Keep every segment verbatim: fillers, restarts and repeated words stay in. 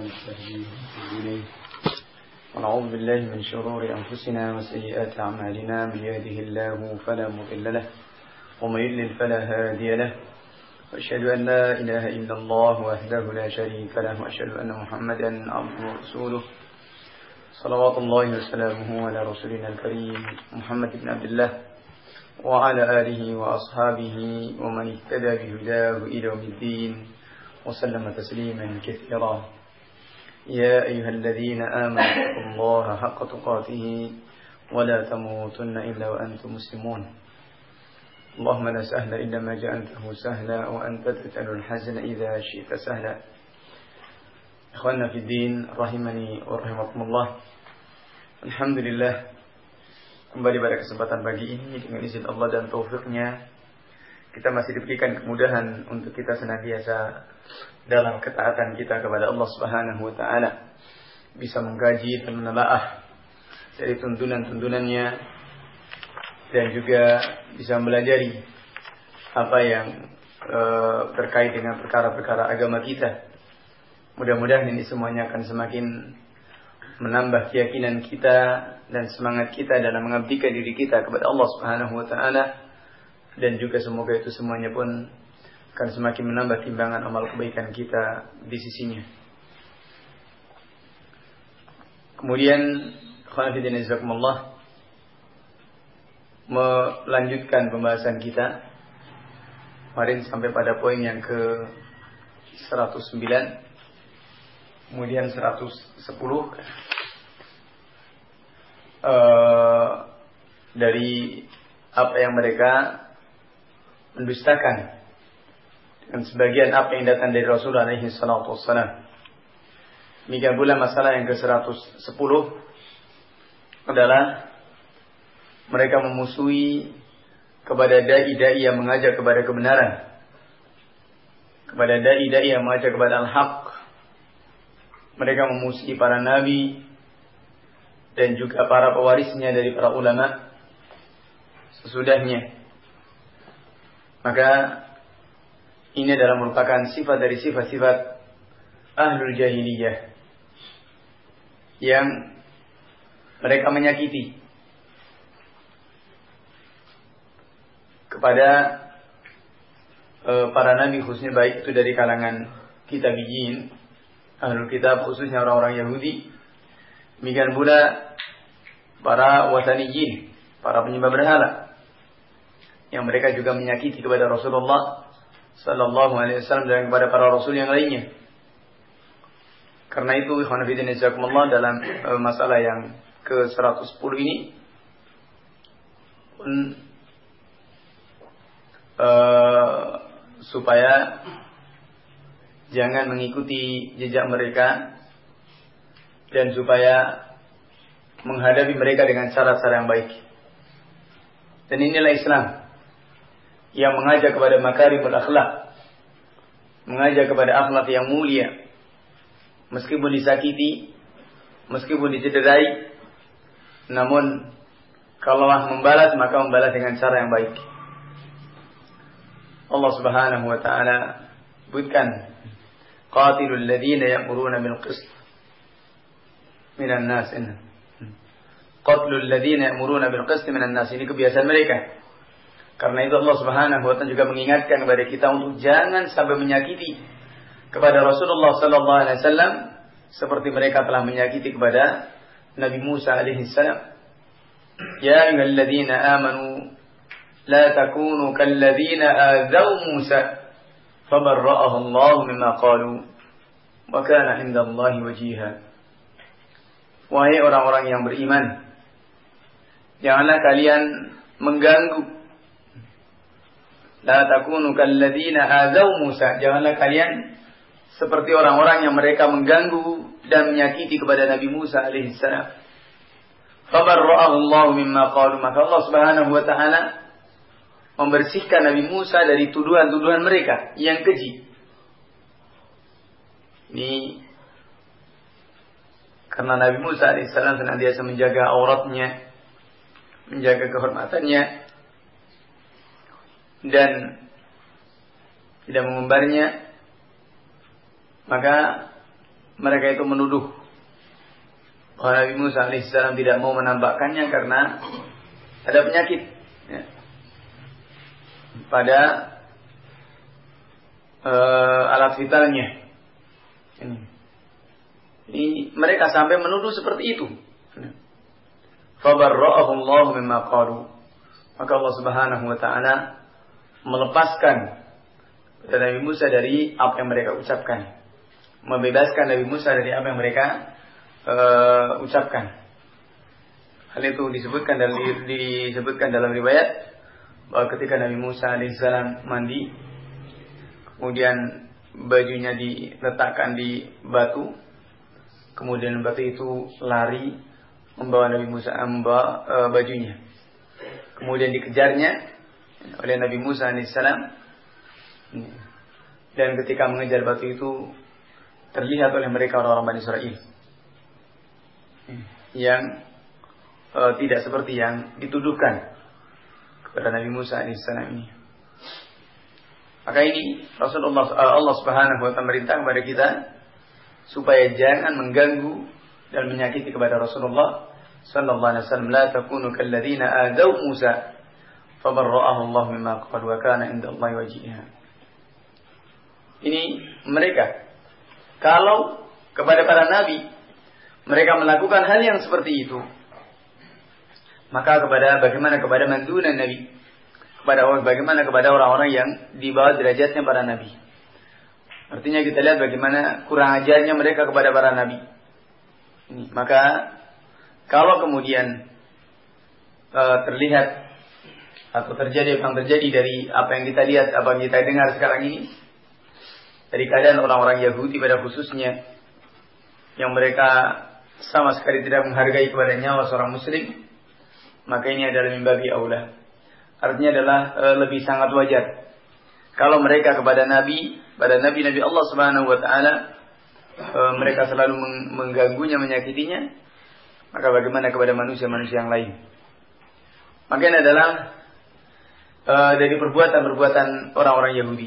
ونستهديه إليه ونعوذ بالله من شرور أنفسنا وسيئات أعمالنا من يهده الله فلا مضل له ومن يضلل فلا هادي له وأشهد أن لا إله إلا الله وحده لا شريك له وأشهد أن محمدا عبده ورسوله صلوات الله وسلامه على رسولنا الكريم محمد بن عبد الله وعلى آله وأصحابه ومن اهتدى بهداه إلى يوم الدين وسلم تسليما كثيرا. يا أيها الذين آمنوا اتقوا الله حق تقاته ولا تموتن إلا وأنتم مسلمون. اللهم لا سهل إلا ما جعلته سهلا وأنت تجعل الحزن إذا شئت سهلا. Ikhwanna fi din rahimani wa rahimakumullah. Alhamdulillah, kembali pada kesempatan pagi ini dengan izin Allah dan taufiknya kita masih diberikan kemudahan untuk kita senantiasa dalam ketaatan kita kepada Allah Subhanahu wa taala, bisa mengkaji dan menelaah dari tuntunan-tuntunannya dan juga bisa mempelajari apa yang e, terkait dengan perkara-perkara agama kita. Mudah-mudahan ini semuanya akan semakin menambah keyakinan kita dan semangat kita dalam mengabdikan diri kita kepada Allah Subhanahu wa taala, dan juga semoga itu semuanya pun akan semakin menambah timbangan amal kebaikan kita di sisinya. Kemudian khonafidin jazakumullah, melanjutkan pembahasan kita kemarin sampai pada poin yang ke seratus sembilan, kemudian seratus sepuluh uh, dari apa yang mereka mendustakan dan sebagian apa yang datang dari Rasulullah alaihi salatu wassalam. Demikian pula masalah yang ke seratus sepuluh adalah mereka memusuhi kepada dai-dai yang mengajak kepada kebenaran, kepada dai-dai yang mengajak kepada al-haq. Mereka memusuhi para nabi dan juga para pewarisnya dari para ulama sesudahnya. Maka ini adalah merupakan sifat dari sifat-sifat ahlul jahiliyah yang mereka menyakiti kepada e, para nabi, khususnya baik itu dari kalangan kitabiyin, ahlul kitab, khususnya orang-orang Yahudi. Demikian pula para wataniyin, para penyembah berhala, yang mereka juga menyakiti kepada Rasulullah sallallahu alaihi wasallam dan kepada para rasul yang lainnya. Karena itu ikhwan fillah jazakumullah, dalam uh, masalah yang ke seratus sepuluh ini pun uh, supaya jangan mengikuti jejak mereka dan supaya menghadapi mereka dengan cara-cara yang baik. Dan inilah Islam yang mengajak kepada makarimul akhlak, mengajak kepada akhlak yang mulia, meskipun disakiti, meskipun dicederai, namun kalau Allah membalas, maka membalas dengan cara yang baik. Allah Subhanahu wa taala sebutkan, qatilul ladzina ya'muruna bil qist minan nas. Qatlul ladzina ya'muruna bil qist minan nas, ini kebiasaan mereka. Karena itu Allah Subhanahu wa taala juga mengingatkan kepada kita untuk jangan sampai menyakiti kepada Rasulullah sallallahu alaihi wasallam seperti mereka telah menyakiti kepada Nabi Musa alaihi salam. Ya ayyuhalladzina amanu la takunu kalladzina adzaw Musa fabarra'ahu Allah mimma qalu wa kana 'indallahi wajiha. Wahai orang-orang yang beriman, janganlah kalian mengganggu. La takunu kalladzina adzaw Musa, janganlah kalian seperti orang-orang yang mereka mengganggu dan menyakiti kepada Nabi Musa alaihi salam. Fabarra'ahu Allah mimma qalu, maka Allah Subhanahu wa taala membersihkan Nabi Musa dari tuduhan-tuduhan mereka yang keji. Ini karena Nabi Musa alaihi salam senantiasa menjaga auratnya, menjaga kehormatannya, dan tidak mengumbarnya, maka mereka itu menuduh bahwa Nabi Musa alaihissalam tidak mau menampakkannya karena ada penyakit ya, pada uh, alat vitalnya. Ini. Ini mereka sampai menuduh seperti itu. Fabarra'ahu Allah mimma qalu. Maka Allah Subhanahu wa taala melepaskan Nabi Musa dari apa yang mereka ucapkan. Membebaskan Nabi Musa dari apa yang mereka uh, ucapkan. Hal itu disebutkan dalam disebutkan dalam riwayat bahwa ketika Nabi Musa alaihissalam mandi, kemudian bajunya diletakkan di batu, kemudian batu itu lari membawa Nabi Musa membawa uh, bajunya. Kemudian dikejarnya oleh Nabi Musa alaihissalam. Dan ketika mengejar batu itu terlihat oleh mereka orang-orang Bani Israil yang uh, tidak seperti yang dituduhkan kepada Nabi Musa alaihissalam ini. Maka ini Rasulullah uh, Allah Subhanahu wa taala merintah kepada kita supaya jangan mengganggu dan menyakiti kepada Rasulullah sallallahu alaihi wasallam. La takunu kalladzina adaw Musa fabarra'ahu Allah mimma qalu wa kana indallahi wajhiha. Ini mereka kalau kepada para nabi mereka melakukan hal yang seperti itu, maka kepada bagaimana kepada mandunan nabi, kepada bagaimana kepada orang-orang yang di bawah derajatnya para nabi. Artinya kita lihat bagaimana kurang ajarnya mereka kepada para nabi. Ini, maka kalau kemudian uh, terlihat atau terjadi apa yang terjadi dari apa yang kita lihat, apa yang kita dengar sekarang ini, dari keadaan orang-orang Yahudi pada khususnya, yang mereka sama sekali tidak menghargai kepada nyawa seorang muslim, maka ini adalah min babi aula. Artinya adalah uh, lebih sangat wajar kalau mereka kepada Nabi, pada Nabi-Nabi Allah Subhanahu Wa Taala, uh, mereka selalu mengganggunya, menyakitinya, maka bagaimana kepada manusia-manusia yang lain? Maka ini adalah uh, dari perbuatan-perbuatan orang-orang Yahudi.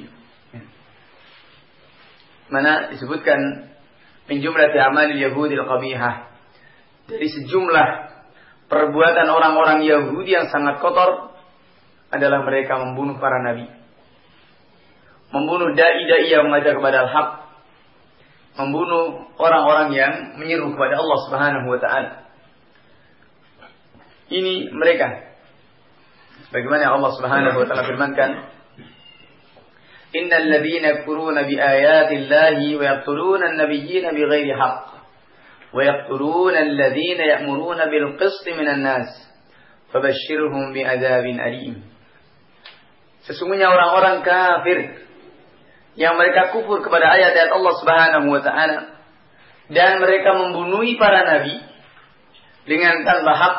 Mana disebutkan min jumlati amalil Yahudi al-qabihah, dari sejumlah perbuatan orang-orang Yahudi yang sangat kotor adalah mereka membunuh para nabi, membunuh dai-dai yang mengajak kepada al-haq, membunuh orang-orang yang menyeru kepada Allah Subhanahu wa taala. Ini mereka. Bagaimana Allah Subhanahu wa taala firmankan, innal ladzina yakfuruna biayati llahi wa yaqtuluna an-nabiyyina bighairi haqq wa yaqtuluna alladhina ya'muruna bil qisti minan nas fabashshirhum bi'adzabin alim. Sesungguhnya orang-orang kafir yang mereka kufur kepada ayat-ayat Allah Subhanahu wa taala dan mereka membunuhi para nabi dengan tanpa hak,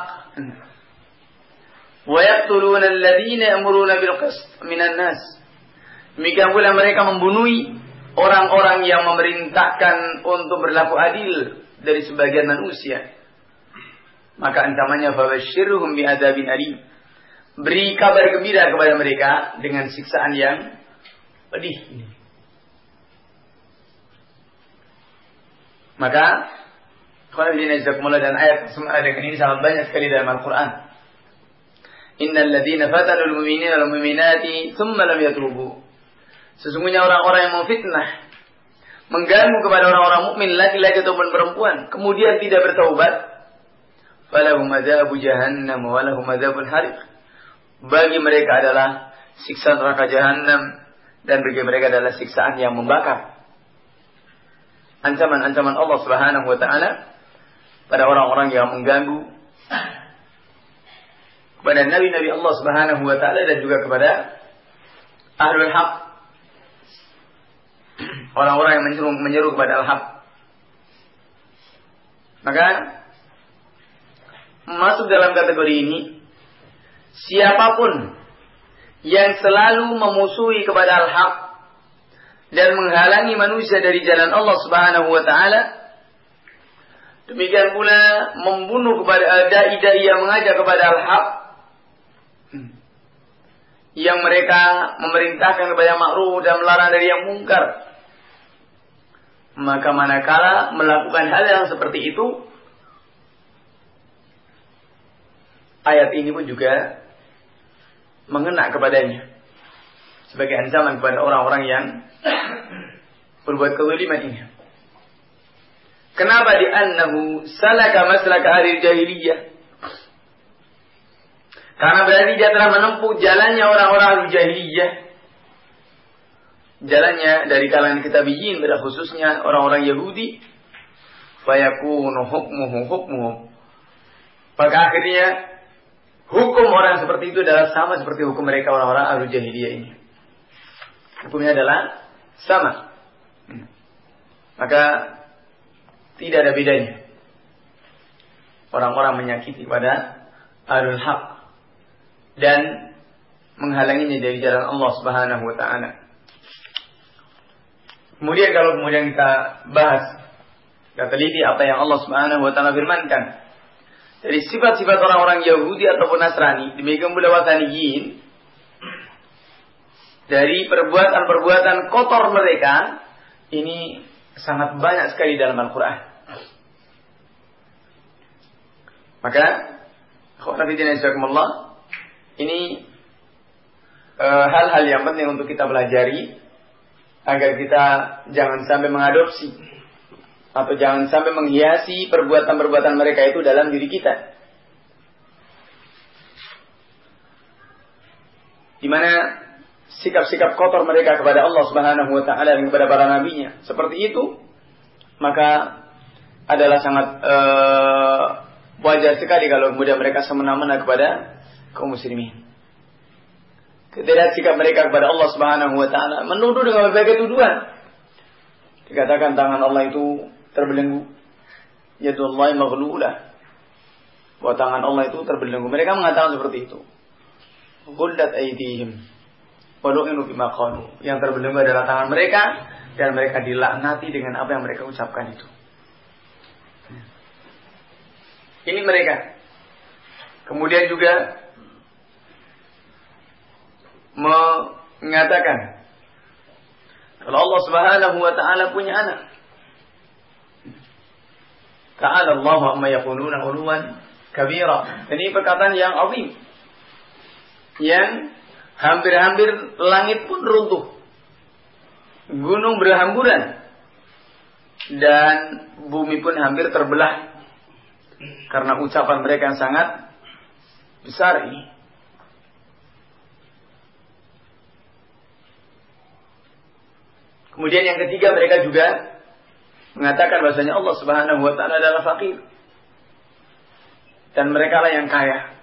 wa yaqtuluna alladhina ya'muruna bil qist minan nas, demikian pula mereka membunuhi orang-orang yang memerintahkan untuk berlaku adil dari sebagian manusia, maka ancamannya fabashshirhum bi'adzabin alim, beri kabar gembira kepada mereka dengan siksaan yang pedih. Maka dan ayat semua dengan ini sangat banyak sekali dalam Al-Quran. Innal ladzina fatanul mu'minina wal mu'minati tsumma lam yatubu. Sesungguhnya orang-orang yang memfitnah, mengganggu kepada orang-orang mukmin laki-laki ataupun perempuan, kemudian tidak bertaubat, falahum adzabu jahannam wa lahum adzabul hariq. Bagi mereka adalah siksa neraka jahanam dan bagi mereka adalah siksaan yang membakar. Ancaman-ancaman Allah Subhanahu wa taala pada orang-orang yang mengganggu kepada nabi-nabi Allah Subhanahu wa taala dan juga kepada ahlul haq, orang-orang yang menyeru, menyeru kepada al-haq. Maka masuk dalam kategori ini siapapun yang selalu memusuhi kepada al-haq dan menghalangi manusia dari jalan Allah Subhanahu wa taala, demikian pula membunuh kepada dai-dai yang mengajak kepada al-haq, yang mereka memerintahkan kepada ma'ruf dan melarang dari yang mungkar, Maka manakala melakukan hal yang seperti itu, ayat ini pun juga mengena kepadanya sebagai ancaman kepada orang-orang yang berbuat kezaliman ini. Kenapa? Di annahu salaka maslaka ahli jahiliyah. Karena berarti dia telah menempuh jalannya orang-orang ahli jahiliyah. Jalannya dari kalangan kitabiyin, pada khususnya orang-orang Yahudi. Fayakunu hukmuhu hukmuhum. Maka akhirnya hukum orang seperti itu adalah sama seperti hukum mereka orang-orang ahli jahiliyah ini. Hukumnya adalah sama. Maka tidak ada bedanya orang-orang menyakiti pada ahlul haq dan menghalanginya dari jalan Allah Subhanahu wa taala. Kemudian kalau kemudian kita bahas, kita teliti apa yang Allah Subhanahu wa taala firmankan dari sifat-sifat orang-orang Yahudi ataupun Nasrani, demikian pula Wathaniyin, dari perbuatan-perbuatan kotor mereka, ini sangat banyak sekali dalam Al-Quran. Maka ini e, hal-hal yang penting untuk kita pelajari, agar kita jangan sampai mengadopsi atau jangan sampai menghiasi perbuatan-perbuatan mereka itu dalam diri kita. Di mana sikap-sikap kotor mereka kepada Allah Subhanahu wa taala dan kepada para nabinya seperti itu, maka adalah sangat uh, wajar sekali kalau kemudian mereka semena-mena kepada kaum muslimin. Ketika sikap mereka kepada Allah Subhanahu wa taala menuduh dengan berbagai tuduhan. Dikatakan tangan Allah itu terbelenggu. Yadullahi maghlulah. Bahwa tangan Allah itu terbelenggu. Mereka mengatakan seperti itu. Ghullat aydihim. Walu'inu bima qalu. Yang terbelenggu adalah tangan mereka dan mereka dilaknati dengan apa yang mereka ucapkan itu. Ini mereka. Kemudian juga mengatakan kalau Allah Subhanahu wa taala punya anak. Ta'ala Allahu amma yaquluna 'uluwan kabira. Ini perkataan yang azim. Yang hampir-hampir langit pun runtuh. Gunung berhamburan. Dan bumi pun hampir terbelah. Karena ucapan mereka yang sangat besar ini. Kemudian yang ketiga, mereka juga mengatakan bahwasanya Allah Subhanahu wa taala adalah fakir. Dan mereka lah yang kaya.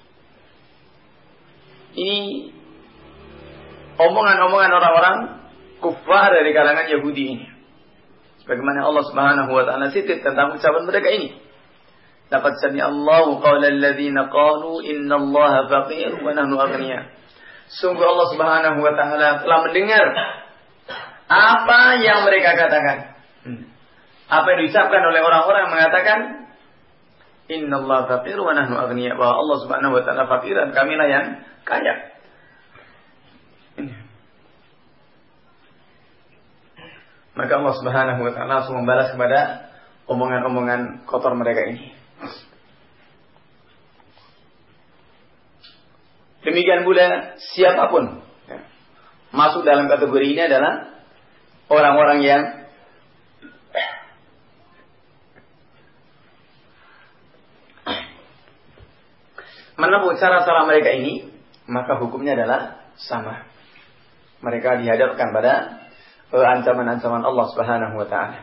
Ini omongan-omongan orang-orang kufar dari kalangan Yahudi ini. Sebagaimana Allah Subhanahu wa taala sitit tentang ucapan mereka ini. Laqad sami'a Allahu qawla alladziina qalu innallaha faqir wa nahnu aghniya. Sungguh Allah Subhanahu wa taala telah mendengar apa yang mereka katakan. Apa yang diucapkan oleh orang-orang yang mengatakan innallaha faqir wa nahnu aghniya. Bahwa Allah Subhanahu wa taala fakir dan kamilah yang kaya. Maka Allah Subhanahu wa taala langsung membalas kepada omongan-omongan kotor mereka ini. Demikian pula siapapun ya, masuk dalam kategori ini adalah orang-orang yang menempuh cara-cara mereka ini, maka hukumnya adalah sama. Mereka dihadapkan pada ancaman-ancaman Allah Subhanahu wa taala.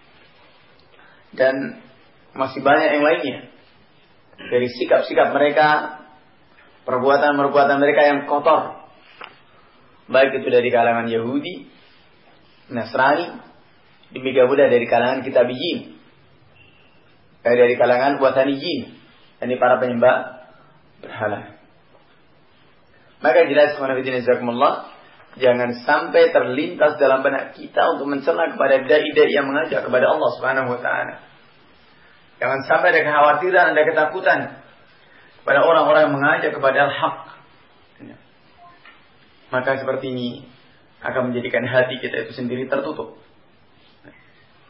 Dan masih banyak yang lainnya. Dari sikap-sikap mereka, perbuatan-perbuatan mereka yang kotor. Baik itu dari kalangan Yahudi, Nasrani, demikian pula dari kalangan Kitabiyin, dari kalangan Wathaniyin, ini para penyembah berhala. Maka jelas subhanallah, jangan sampai terlintas dalam benak kita untuk mencela kepada dai-dai yang mengajak kepada Allah Subhanahu wa taala. Jangan sampai ada kekhawatiran, ada ketakutan pada orang-orang yang mengajak kepada al-haq. Maka seperti ini akan menjadikan hati kita itu sendiri tertutup.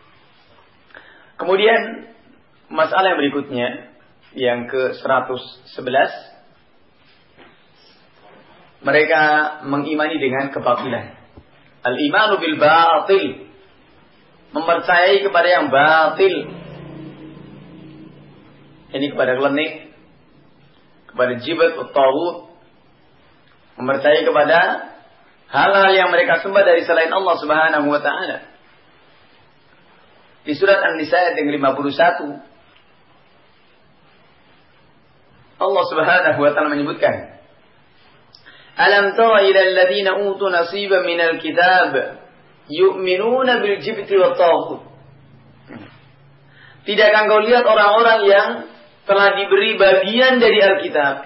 Kemudian masalah yang berikutnya, yang ke seratus sebelas, mereka mengimani dengan kebatilan. Al-imanu bil batil, mempercayai kepada yang batil. Ini kepada klenik, kepada jibat atau tauhid, mempercayai kepada hal-hal yang mereka sembah dari selain Allah Subhanahu wa taala. Di surat An-Nisa ayat yang lima puluh satu, Allah Subhanahu wa taala menyebutkan, "Alam tara ila alladziina utu nasiban minal kitab yu'minuna bil jibti wat taghut." Tidakkah engkau lihat orang-orang yang telah diberi bagian dari Alkitab,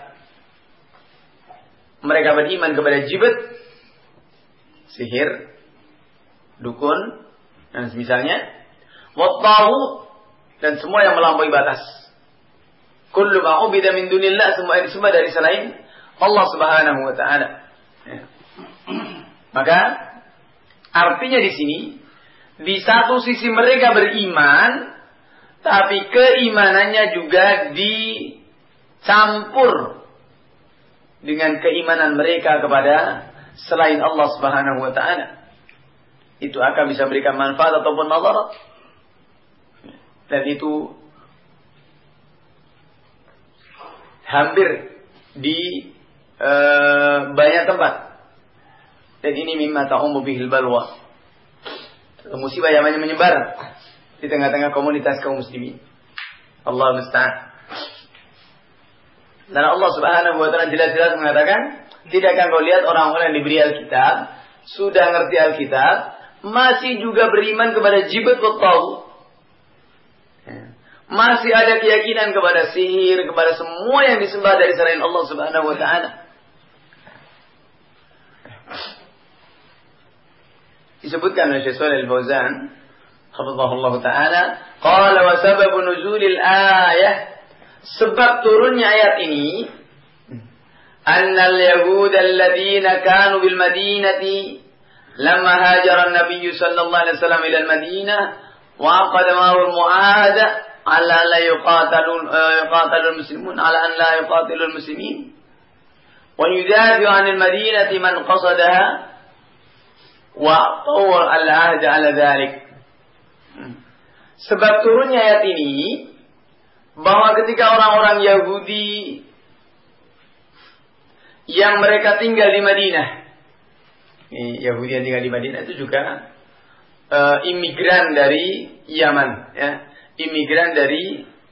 mereka beriman kepada jibat, sihir, dukun, dan semisalnya, wat taghut, dan semua yang melampaui batas. Kullu ma ubida min dunillah, semua yang disembah dari selain Allah Subhanahu wa taala. Ya. Maka artinya di sini, di satu sisi mereka beriman, tapi keimanannya juga dicampur dengan keimanan mereka kepada selain Allah Subhanahu wa taala. Itu akan bisa memberikan manfaat ataupun madarat. Dan itu hampir di uh, banyak tempat. Dan ini mimma ta'ummu bihil balwa, musibah yang menyebar di tengah-tengah komunitas kaum muslimin. Allah musta'an. Dan Allah Subhanahu wa taala jelas-jelas mengatakan, tidakkah kau lihat orang-orang yang diberi Alkitab, sudah ngerti Alkitab, masih juga beriman kepada jibat wa taghut. Masih ada keyakinan kepada sihir, kepada semua yang disembah dari selain Allah Subhanahu wa taala. Disebutkan oleh Syekh Shalih Al-Fauzan hafizahullah taala, qala wa sababu nuzulil ayah, sebab turunnya ayat ini, annal yahud alladziina kanu bil madinati lamma hajara an-nabiy sallallahu alaihi wasallam ila al-madinah wa aqada ma'ahu al-mu'ahada ala la yuqatalun yuqatalul muslimun ala an la yuqatilul muslimin wa yudafi'u 'anil madinati man qasadaha wa tawar al-ahd 'ala dhalik. Sebab turunnya ayat ini, bahwa ketika orang-orang Yahudi yang mereka tinggal di Madinah, ini Yahudi yang tinggal di Madinah itu juga uh, imigran dari Yaman, ya, imigran dari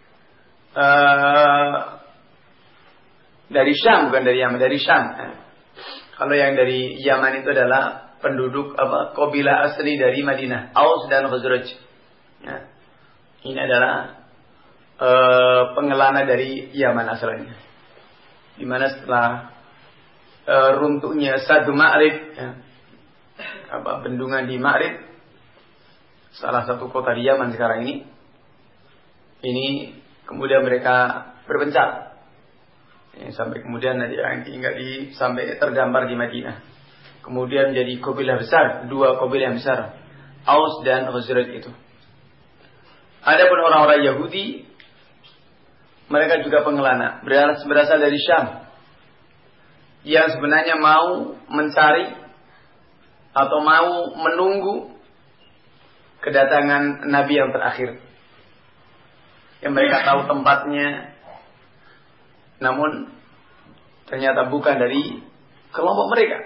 uh, dari Syam, bukan dari Yaman, dari Syam. Ya. Kalau yang dari Yaman itu adalah penduduk apa, kabilah asli dari Madinah, Aus dan Khazraj. Ya. Ini adalah uh, pengelana dari Yaman asalnya. Di mana setelah uh, runtuhnya Sadu Ma'rib, ya, apa bendungan di Ma'rib, salah satu kota di Yaman sekarang ini, ini kemudian mereka berpencar, ya, sampai kemudian nanti yang tinggal di sampai terdampar di Madinah. Kemudian menjadi kabilah besar, dua kabilah yang besar, Aus dan Khazraj itu. Adapun orang-orang Yahudi, mereka juga pengelana, berasal dari Syam, yang sebenarnya mau mencari atau mau menunggu kedatangan Nabi yang terakhir, yang mereka tahu tempatnya, namun ternyata bukan dari kelompok mereka.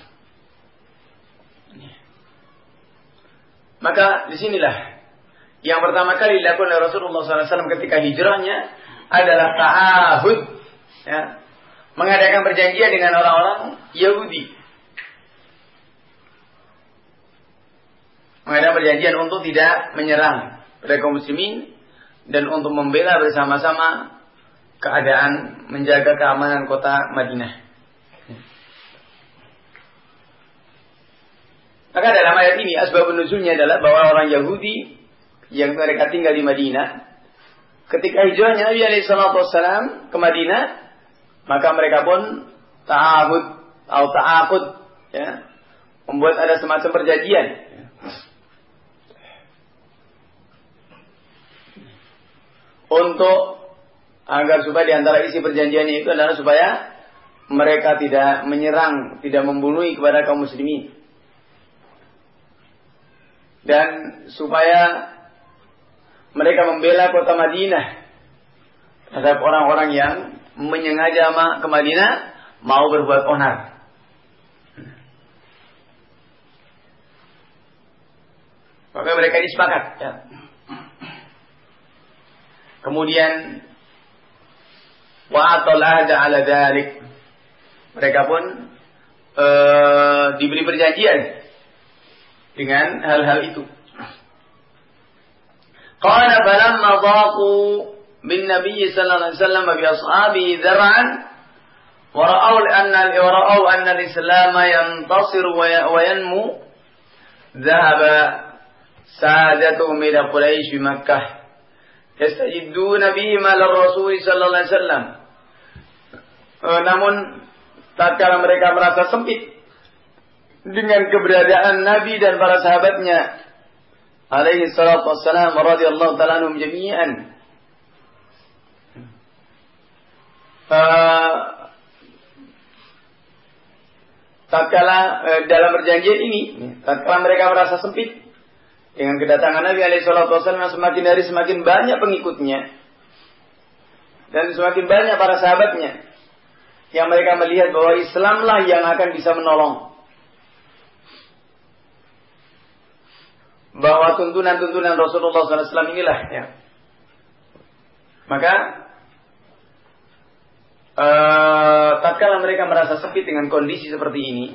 Maka disinilah yang pertama kali dilakukan oleh Rasulullah shallallahu alaihi wasallam ketika hijrahnya adalah ta'ahud, ya, mengadakan perjanjian dengan orang-orang Yahudi, mengadakan perjanjian untuk tidak menyerang kaum muslimin dan untuk membela bersama-sama keadaan menjaga keamanan kota Madinah. Maka dalam ayat ini asbabun nuzulnya adalah bahwa orang Yahudi yang mereka tinggal di Madinah, ketika hijrahnya Nabi alaihi salatu wassalam ke Madinah, maka mereka pun ta'ahud atau ta'aqud, ya, membuat ada semacam perjanjian. untuk agar supaya di antara isi perjanjiannya itu adalah supaya mereka tidak menyerang, tidak membunuh kepada kaum muslimin. Dan supaya mereka membela kota Madinah terhadap orang-orang yang menyengaja ke Madinah mau berbuat onar. Maka mereka ini sepakat. Ya. Kemudian wa'atul ahda ala dzalik. Mereka pun e, diberi perjanjian dengan hal-hal itu. Qala falamma dhaqu bin Nabi sallallahu alaihi wasallam bi ashabihi dhar'an wa ra'aw anna wa ra'aw anna al-islam yantasir wa yanmu dhahaba sadatuhum ila Quraisy bi Makkah yastajiduna bihim ala Rasul sallallahu alaihi wasallam. Namun tatkala mereka merasa sempit dengan keberadaan Nabi dan para sahabatnya alaihi salatu wassalam radhiyallahu ta'ala anhum jami'an, uh, tatkala uh, dalam perjanjian ini tatkala mereka merasa sempit dengan kedatangan Nabi alaihi salatu wassalam yang semakin hari semakin banyak pengikutnya dan semakin banyak para sahabatnya, yang mereka melihat bahwa Islamlah yang akan bisa menolong, bahwa tuntunan-tuntunan Rasulullah sallallahu alaihi wasallam inilah ya. Maka uh, tatkala mereka merasa sempit dengan kondisi seperti ini,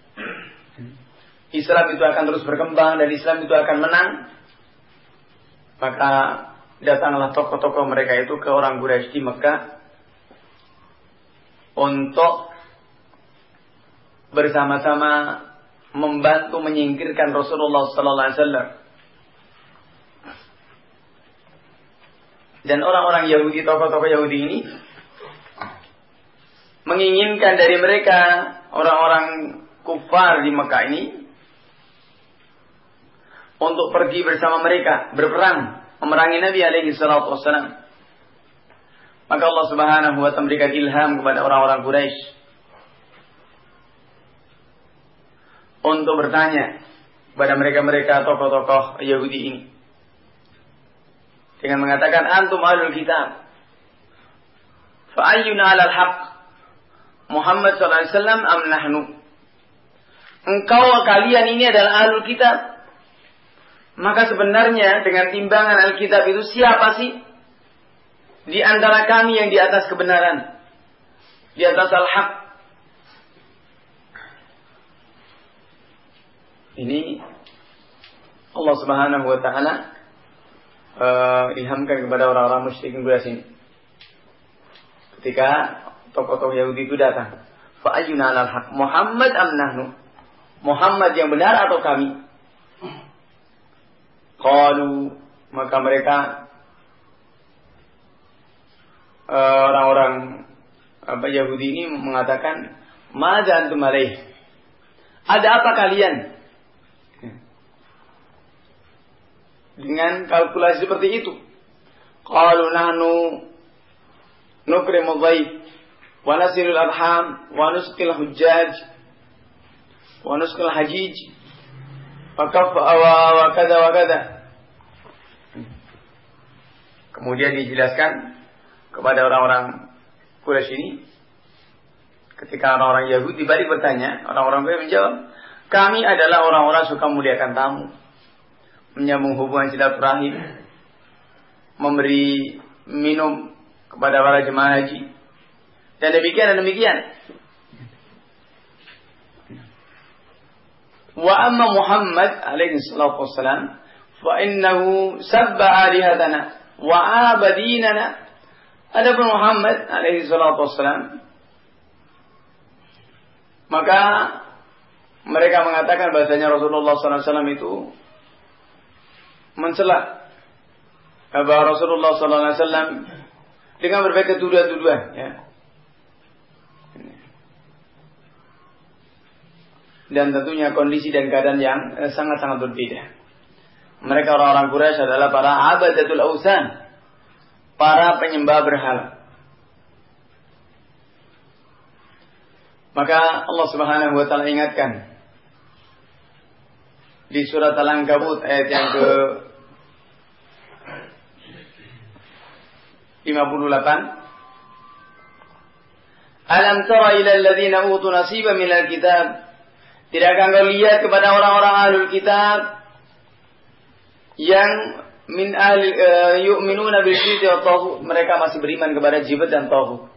Islam itu akan terus berkembang dan Islam itu akan menang, maka datanglah tokoh-tokoh mereka itu ke orang Quraisy di Mekah untuk bersama-sama membantu menyingkirkan Rasulullah sallallahu alaihi wasallam. Dan orang-orang Yahudi, tokoh-tokoh Yahudi ini menginginkan dari mereka, orang-orang kufar di Mekah ini, untuk pergi bersama mereka berperang memerangi Nabi alaihi salatu wassalam. Maka Allah Subhanahu wa ta'ala memberikan ilham kepada orang-orang Quraisy untuk bertanya kepada mereka-mereka tokoh-tokoh Yahudi ini dengan mengatakan, antum ahlul kitab fa ayyuna 'alal haqq Muhammad sallallahu alaihi wasallam am nahnu? Engkau kalian ini adalah ahlul kitab, maka sebenarnya dengan timbangan Alkitab itu siapa sih di antara kami yang di atas kebenaran, di atas al-haq? Ini Allah Subhanahu wa taala uh, ilhamkan kepada orang-orang musyrikin Quraisy ketika tokoh-tokoh Yahudi itu datang. Fa ayyuna 'alal haq Muhammad am nahnu? Muhammad yang benar atau kami? Qalu, maka mereka uh, orang-orang apa Yahudi ini mengatakan, madza antum alaih? Ada apa kalian dengan kalkulasi seperti itu? Qalu nahnu nukrimu dhaif wa nasilul arham wa nusqil hujjaj wa nusqil hajij wa kaf wa kada wa kada. Kemudian dijelaskan kepada orang-orang Quraisy ini, ketika orang-orang Yahudi balik bertanya, orang-orang Quraisy menjawab, kami adalah orang-orang suka memuliakan tamu, menyambung hubungan silaturahim, memberi minum kepada para jemaah haji, dan demikian dan demikian. Wa amma Muhammad alaihi salatu wassalam fa innahu sabba alihatana wa abadinana. Adapun Muhammad alaihi salatu wassalam, maka mereka mengatakan bahasanya Rasulullah sallallahu alaihi wasallam itu mencela bahwa Rasulullah sallallahu alaihi wasallam dengan berbagai tuduhan-tuduhan, ya. Dan tentunya kondisi dan keadaan yang sangat-sangat berbeda. Mereka orang-orang Quraisy adalah para abadatul ausan, para penyembah berhala. Maka Allah Subhanahu wa taala ingatkan di surat Al-Ankabut ayat yang ke lima puluh delapan, Alam tara ila alladziina utu nasiban minal kitab, tidakkah engkau lihat kepada orang-orang ahlul kitab yang min ahli uh, yu'minuna bil jibti wa taghut, mereka masih beriman kepada jibt dan taghut.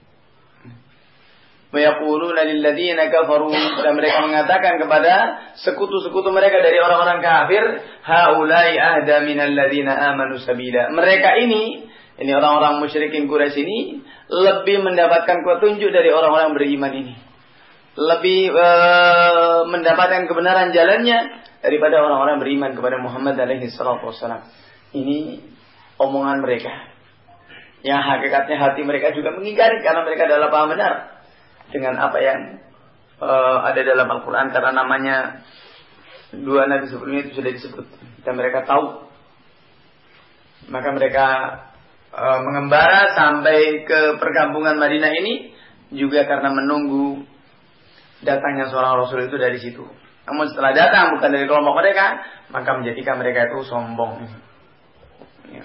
Wa yaquluna lil ladziina kafaru, dan mereka mengatakan kepada sekutu-sekutu mereka dari orang-orang kafir, haula'i ahda minal ladziina amanu sabila. Mereka ini Ini orang-orang musyrikin Quraisy ini lebih mendapatkan petunjuk dari orang-orang beriman ini. Lebih uh, mendapatkan kebenaran jalannya daripada orang-orang beriman kepada Muhammad alaihi salatu wassalam. Ini omongan mereka. Yang hakikatnya hati mereka juga mengingkari karena mereka adalah paham benar dengan apa yang uh, ada dalam Al-Quran. Karena namanya dua nabi sebelumnya itu sudah disebut dan mereka tahu. Maka mereka Uh, mengembara sampai ke perkampungan Madinah ini juga karena menunggu datangnya seorang Rasul itu dari situ. Namun setelah datang bukan dari kelompok mereka, maka menjadikan mereka itu sombong. Ya.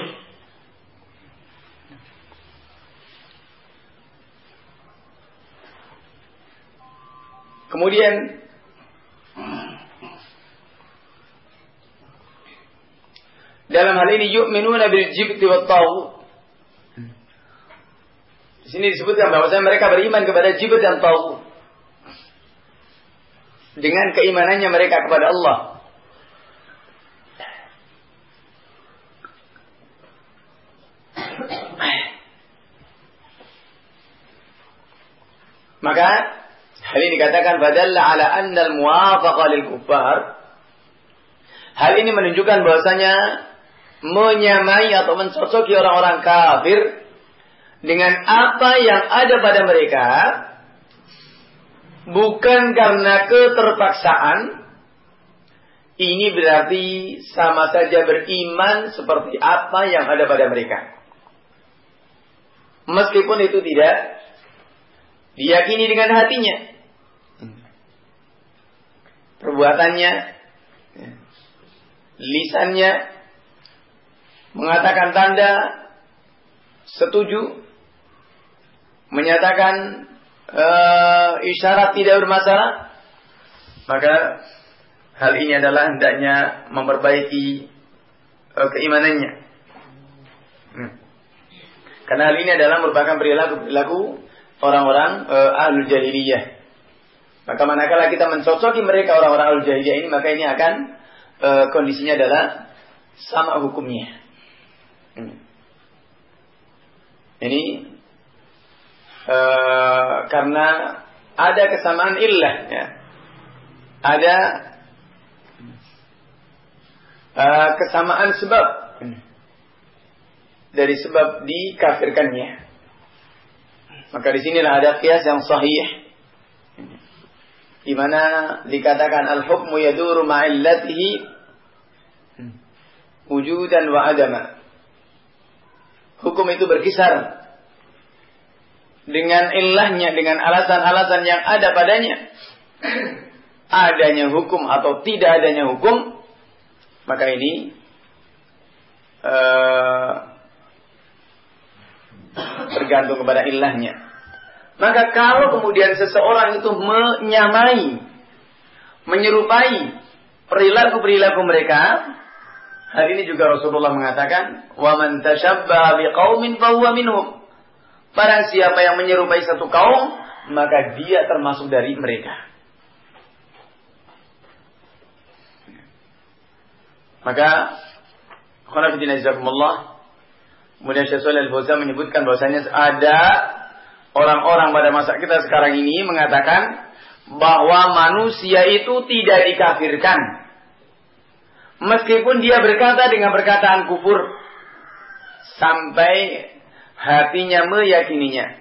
Kemudian dalam hal ini yu'minuna bil jibti wat taghut. Di sini disebutkan bahwasanya mereka beriman kepada jibt dan taghut. Dengan keimanannya mereka kepada Allah. Maka hal ini dikatakan badalla ala anna al-muwafaqa lil kuffar. Hal ini menunjukkan bahwasanya menyamai atau mencocoki orang-orang kafir dengan apa yang ada pada mereka bukan karena keterpaksaan. Ini berarti sama saja beriman seperti apa yang ada pada mereka, meskipun itu tidak diyakini dengan hatinya, perbuatannya, lisannya mengatakan tanda setuju, menyatakan uh, isyarat tidak bermasalah, maka hal ini adalah hendaknya memperbaiki uh, keimanannya. Hmm. Karena hal ini adalah merupakan perilaku-perilaku orang-orang uh, ahlul jahiliyah. Maka manakala kita mencocoki mereka orang-orang ahlul jahiliyah ini, maka ini akan uh, kondisinya adalah sama hukumnya. Ini uh, karena ada kesamaan illah, ya. Ada uh, kesamaan sebab dari sebab dikafirkannya. Maka di sinilah ada qiyas yang sahih, di mana dikatakan al-hukmu yaduru ma'illatihi wujudan wa adama. Hukum itu berkisar dengan illahnya, dengan alasan-alasan yang ada padanya. Adanya hukum atau tidak adanya hukum, maka ini uh, tergantung kepada illahnya. Maka kalau kemudian seseorang itu menyamai, menyerupai perilaku-perilaku mereka, hal ini juga Rasulullah mengatakan, "Wa man tashabbaha biqaumin fahuwa minhum." Barang siapa yang menyerupai satu kaum, maka dia termasuk dari mereka. Maka khonafidina jazakumullah, kemudian Syekh Shalih Al-Fauzan menyebutkan bahwasanya ada orang-orang pada masa kita sekarang ini mengatakan bahwa manusia itu tidak dikafirkan meskipun dia berkata dengan perkataan kufur sampai hatinya meyakininya.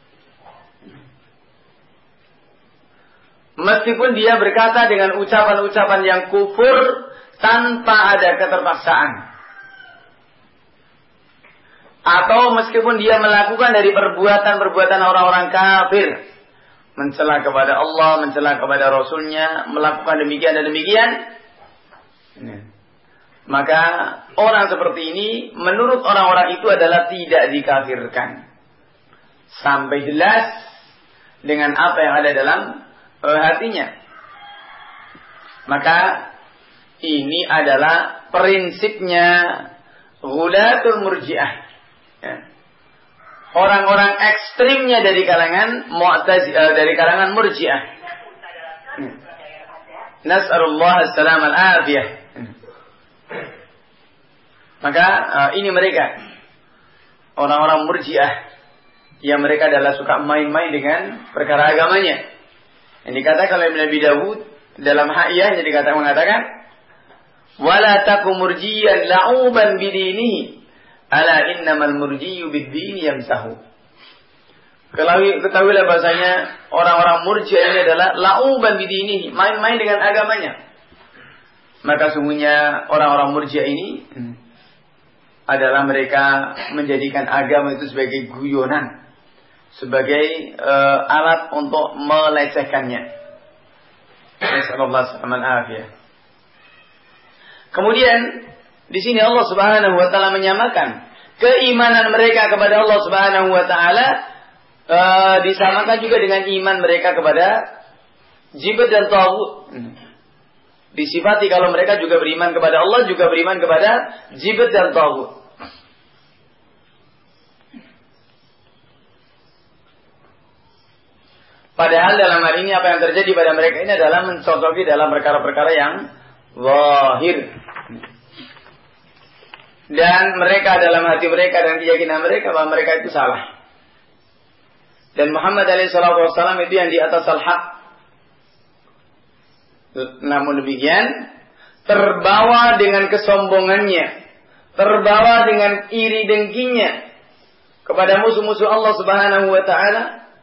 Meskipun dia berkata dengan ucapan-ucapan yang kufur tanpa ada keterpaksaan. Atau meskipun dia melakukan dari perbuatan-perbuatan orang-orang kafir, mencela kepada Allah, mencela kepada Rasulnya, melakukan demikian dan demikian, maka orang seperti ini menurut orang-orang itu adalah tidak dikafirkan sampai jelas dengan apa yang ada dalam uh, hatinya. Maka ini adalah prinsipnya Ghulatul Murji'ah. Ya. Orang-orang ekstrimnya dari kalangan Mu'tazilah, dari kalangan Murji'ah. Ya. Nas'alullah as-salam al-afiyah. Maka uh, ini mereka orang-orang Murji'ah yang mereka adalah suka main-main dengan perkara agamanya. Yang dikatakan oleh Nabi Dawud dalam Ha'iyah, yang dikatakan mengatakan wala taku murjiyan la'uban bidinihi ala innamal murjiyu bid-dini yamsahu. Ketahuilah bahasanya orang-orang Murji'ah ini adalah la'uban bidinihi, main-main dengan agamanya. Maka sungguhnya orang-orang Murji'ah ini adalah mereka menjadikan agama itu sebagai guyonan, sebagai uh, alat untuk melecehkannya. Nasallallahu alaihi. Kemudian di sini Allah Subhanahu wa taala menyamakan keimanan mereka kepada Allah Subhanahu wa taala uh, disamakan juga dengan iman mereka kepada jibat dan taghut. Disifati kalau mereka juga beriman kepada Allah, juga beriman kepada jibat dan taghut. Padahal dalam hal ini apa yang terjadi pada mereka ini adalah mencocoki dalam perkara-perkara yang zahir. Dan mereka dalam hati mereka dan keyakinan mereka bahwa mereka itu salah. Dan Muhammad alaihi salatu wassalam itu yang di atas al-haq. Namun demikian, terbawa dengan kesombongannya, terbawa dengan iri dengkinya kepada musuh-musuh Allah Subhanahu wa taala,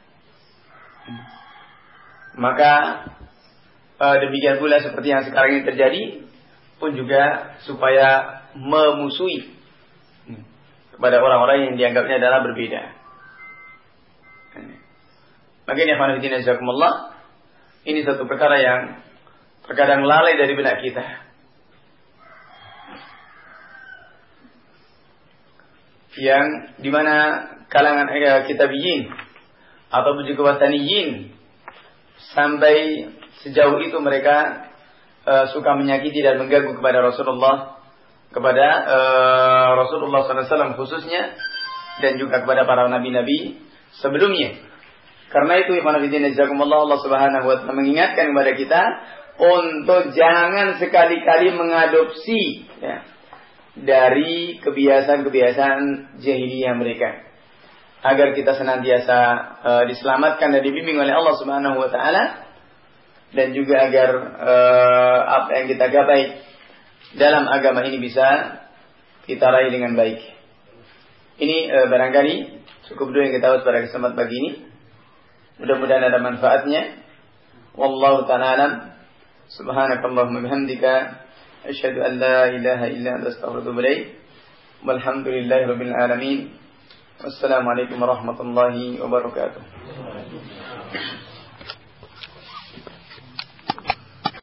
maka uh, demikian pula seperti yang sekarang ini terjadi pun juga supaya memusuhi kepada orang-orang yang dianggapnya adalah berbeda. Makanya khairuddin jazakumullah, ini satu perkara yang terkadang lalai dari benak kita. Yang dimana kalangan eh, kitabiyin atau juga wataniyin sampai sejauh itu mereka uh, suka menyakiti dan mengganggu kepada Rasulullah, kepada uh, Rasulullah sallallahu alaihi wasallam khususnya, dan juga kepada para nabi-nabi sebelumnya. Karena itu ikhwan fillah jazakumullah, Allah Subhanahu wa taala mengingatkan kepada kita untuk jangan sekali-kali mengadopsi ya, dari kebiasaan-kebiasaan jahiliyah mereka, agar kita senantiasa uh, diselamatkan dan dibimbing oleh Allah Subhanahu wa taala, dan juga agar uh, apa yang kita gapai dalam agama ini bisa kita raih dengan baik. Ini uh, barangkali cukup dulu yang kita bahas pada kesempatan pagi ini. Mudah-mudahan ada manfaatnya. Wallahu ta'ala alam. Subhanakallahumma bihamdika asyhadu an la ilaha illa anta astaghfiruka wa atubu ilaik. Walhamdulillahirabbil alamin. Wassalamualaikum warahmatullahi wabarakatuh.